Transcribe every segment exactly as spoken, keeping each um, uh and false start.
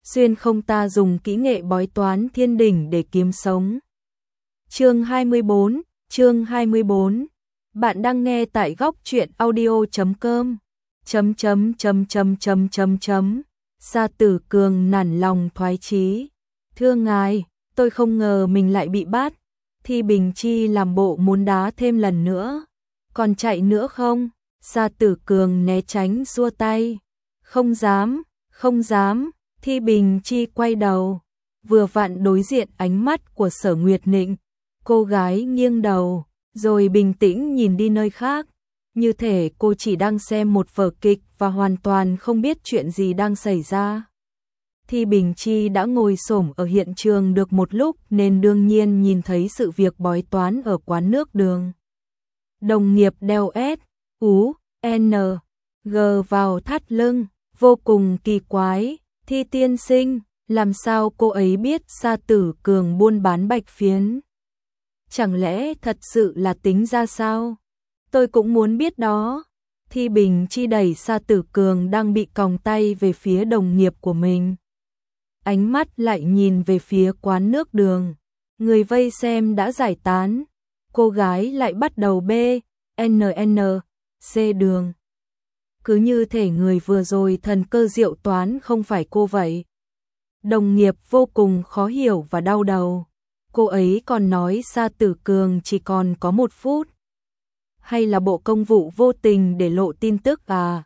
xuyên không ta dùng kỹ nghệ bói toán thiên đỉnh để kiếm sống. Chương hai mươi bốn, chương hai mươi bốn. Bạn đang nghe tại góc truyện audio chấm com. Chấm chấm chấm chấm chấm chấm chấm. Sa Tử Cường nản lòng thoái chí. Thưa ngài, tôi không ngờ mình lại bị bắt. Thi Bình Chi làm bộ muốn đá thêm lần nữa. Còn chạy nữa không? Sa Tử Cường né tránh xua tay. Không dám, không dám. Thi Bình Chi quay đầu, vừa vặn đối diện ánh mắt của Sở Nguyệt Nịnh. Cô gái nghiêng đầu, rồi bình tĩnh nhìn đi nơi khác, như thể cô chỉ đang xem một vở kịch và hoàn toàn không biết chuyện gì đang xảy ra. Thi Bình Chi đã ngồi xổm ở hiện trường được một lúc nên đương nhiên nhìn thấy sự việc bói toán ở quán nước đường. Đồng nghiệp đeo S, U, N, G vào thắt lưng, vô cùng kỳ quái. Thi tiên sinh, làm sao cô ấy biết Sa Tử Cường buôn bán bạch phiến? Chẳng lẽ thật sự là tính ra sao? Tôi cũng muốn biết đó. Thi Bình Chi đẩy Sa Tử Cường đang bị còng tay về phía đồng nghiệp của mình. Ánh mắt lại nhìn về phía quán nước đường. Người vây xem đã giải tán. Cô gái lại bắt đầu B, N N, C đường. Cứ như thể người vừa rồi thần cơ diệu toán không phải cô vậy. Đồng nghiệp vô cùng khó hiểu và đau đầu. Cô ấy còn nói Sa Tử Cường chỉ còn có một phút. Hay là Bộ Công vụ vô tình để lộ tin tức à?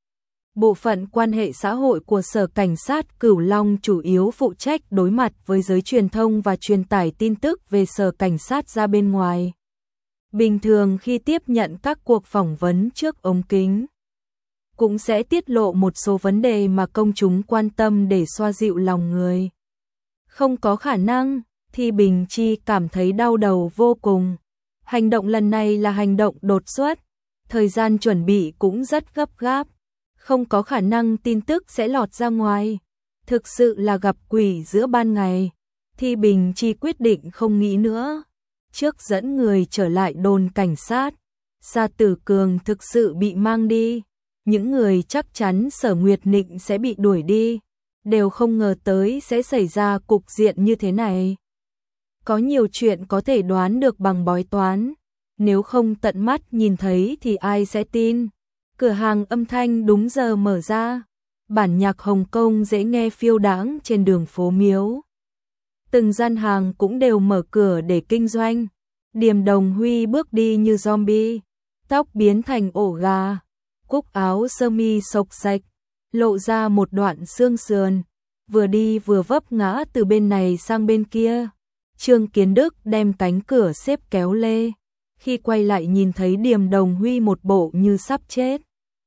Bộ phận quan hệ xã hội của Sở Cảnh sát Cửu Long chủ yếu phụ trách đối mặt với giới truyền thông và truyền tải tin tức về Sở Cảnh sát ra bên ngoài. Bình thường khi tiếp nhận các cuộc phỏng vấn trước ống kính, cũng sẽ tiết lộ một số vấn đề mà công chúng quan tâm để xoa dịu lòng người. Không có khả năng, Thi Bình Chi cảm thấy đau đầu vô cùng. Hành động lần này là hành động đột xuất, thời gian chuẩn bị cũng rất gấp gáp. Không có khả năng tin tức sẽ lọt ra ngoài. Thực sự là gặp quỷ giữa ban ngày. Thi Bình Chi quyết định không nghĩ nữa. Trước dẫn người trở lại đồn cảnh sát, Sa Tử Cường thực sự bị mang đi. Những người chắc chắn Sở Nguyệt Nịnh sẽ bị đuổi đi, đều không ngờ tới sẽ xảy ra cục diện như thế này. Có nhiều chuyện có thể đoán được bằng bói toán, nếu không tận mắt nhìn thấy thì ai sẽ tin. Cửa hàng âm thanh đúng giờ mở ra, bản nhạc Hồng Kông dễ nghe phiêu đãng trên đường phố Miếu. Từng gian hàng cũng đều mở cửa để kinh doanh. Điềm Đồng Huy bước đi như zombie, tóc biến thành ổ gà. Cúc áo sơ mi xộc xạch, lộ ra một đoạn xương sườn, vừa đi vừa vấp ngã từ bên này sang bên kia. Trương Kiến Đức đem cánh cửa xếp kéo lê, khi quay lại nhìn thấy Điềm Đồng Huy một bộ như sắp chết.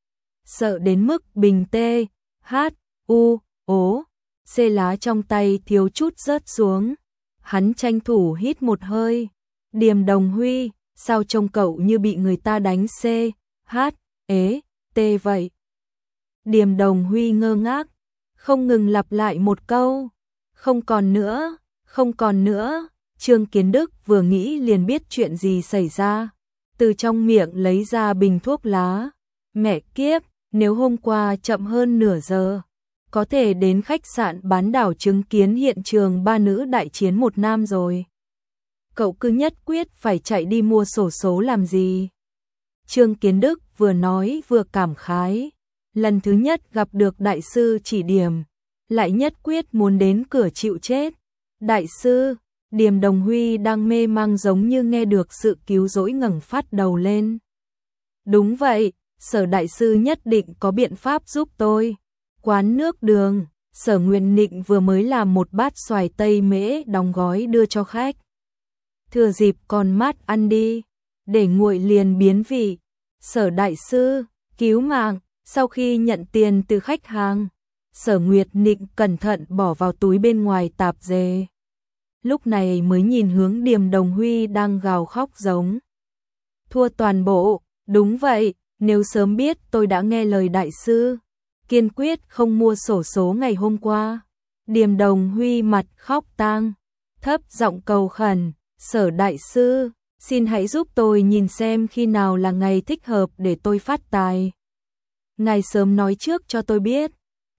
Sợ đến mức bình tê, hát, u, ố, xê lá trong tay thiếu chút rớt xuống. Hắn tranh thủ hít một hơi. Điềm Đồng Huy, sao trông cậu như bị người ta đánh xê, hát, ế, tê vậy? Điềm Đồng Huy ngơ ngác, không ngừng lặp lại một câu. Không còn nữa, không còn nữa. Trương Kiến Đức vừa nghĩ liền biết chuyện gì xảy ra. Từ trong miệng lấy ra bình thuốc lá. Mẹ kiếp, nếu hôm qua chậm hơn nửa giờ, có thể đến khách sạn Bán Đảo chứng kiến hiện trường ba nữ đại chiến một nam rồi. Cậu cứ nhất quyết phải chạy đi mua xổ số làm gì? Trương Kiến Đức vừa nói vừa cảm khái. Lần thứ nhất gặp được đại sư chỉ điểm, lại nhất quyết muốn đến cửa chịu chết. Đại sư, Điềm Đồng Huy đang mê mang giống như nghe được sự cứu rỗi ngẩng phát đầu lên. Đúng vậy, Sở đại sư nhất định có biện pháp giúp tôi. Quán nước đường, Sở Nguyệt Nịnh vừa mới làm một bát xoài tây mễ đóng gói đưa cho khách. Thừa dịp còn mát ăn đi, để nguội liền biến vị. Sở đại sư, cứu mạng. Sau khi nhận tiền từ khách hàng, Sở Nguyệt Nịnh cẩn thận bỏ vào túi bên ngoài tạp dề. Lúc này mới nhìn hướng Điềm Đồng Huy đang gào khóc giống. Thua toàn bộ, đúng vậy, nếu sớm biết tôi đã nghe lời đại sư, kiên quyết không mua xổ số ngày hôm qua. Điềm Đồng Huy mặt khóc tang, thấp giọng cầu khẩn, Sở đại sư, xin hãy giúp tôi nhìn xem khi nào là ngày thích hợp để tôi phát tài. Ngài sớm nói trước cho tôi biết,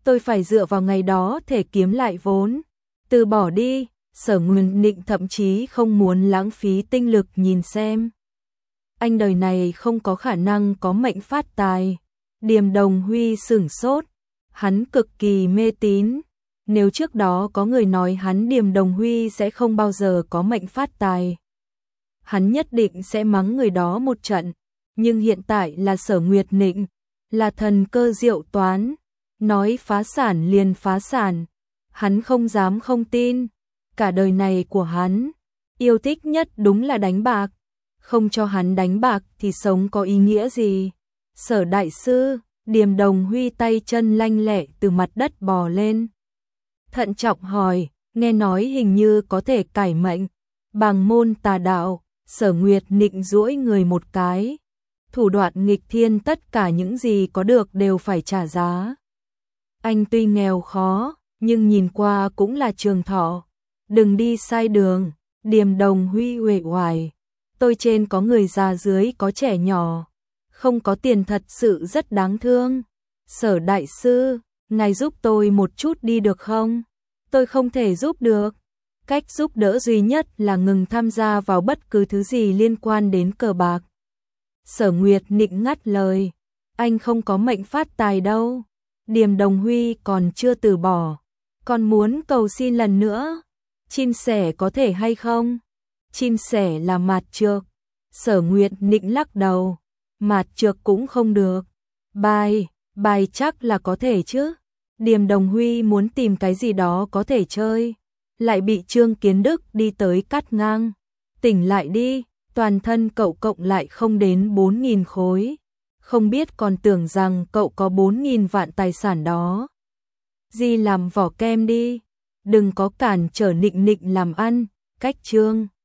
tôi phải dựa vào ngày đó thể kiếm lại vốn. Từ bỏ đi, Sở Nguyệt Nịnh thậm chí không muốn lãng phí tinh lực nhìn xem. Anh đời này không có khả năng có mệnh phát tài. Điềm Đồng Huy sửng sốt, hắn cực kỳ mê tín. Nếu trước đó có người nói hắn Điềm Đồng Huy sẽ không bao giờ có mệnh phát tài, hắn nhất định sẽ mắng người đó một trận. Nhưng hiện tại là Sở Nguyệt Nịnh, là thần cơ diệu toán, nói phá sản liền phá sản. Hắn không dám không tin. Cả đời này của hắn, yêu thích nhất đúng là đánh bạc. Không cho hắn đánh bạc thì sống có ý nghĩa gì? Sở đại sư, Điềm Đồng Huy tay chân lanh lẹ từ mặt đất bò lên. Thận trọng hỏi, nghe nói hình như có thể cải mệnh, bằng môn tà đạo. Sở Nguyệt Nịnh duỗi người một cái. Thủ đoạn nghịch thiên, tất cả những gì có được đều phải trả giá. Anh tuy nghèo khó, nhưng nhìn qua cũng là trường thọ. Đừng đi sai đường. Điềm Đồng Huy uể oải. Tôi trên có người già dưới có trẻ nhỏ. Không có tiền thật sự rất đáng thương. Sở đại sư, ngài giúp tôi một chút đi được không? Tôi không thể giúp được. Cách giúp đỡ duy nhất là ngừng tham gia vào bất cứ thứ gì liên quan đến cờ bạc. Sở Nguyệt Nịnh ngắt lời. Anh không có mệnh phát tài đâu. Điềm Đồng Huy còn chưa từ bỏ, còn muốn cầu xin lần nữa. Chim sẻ có thể hay không? Chim sẻ là mạt trược. Sở Nguyệt Nịnh lắc đầu. Mạt trược cũng không được. Bài, bài chắc là có thể chứ. Điềm Đồng Huy muốn tìm cái gì đó có thể chơi, lại bị Trương Kiến Đức đi tới cắt ngang. Tỉnh lại đi, toàn thân cậu cộng lại không đến bốn nghìn khối. Không biết còn tưởng rằng cậu có bốn nghìn vạn tài sản đó. Di làm vỏ kem đi, đừng có cản trở Nịnh Nịnh làm ăn. Cách Trương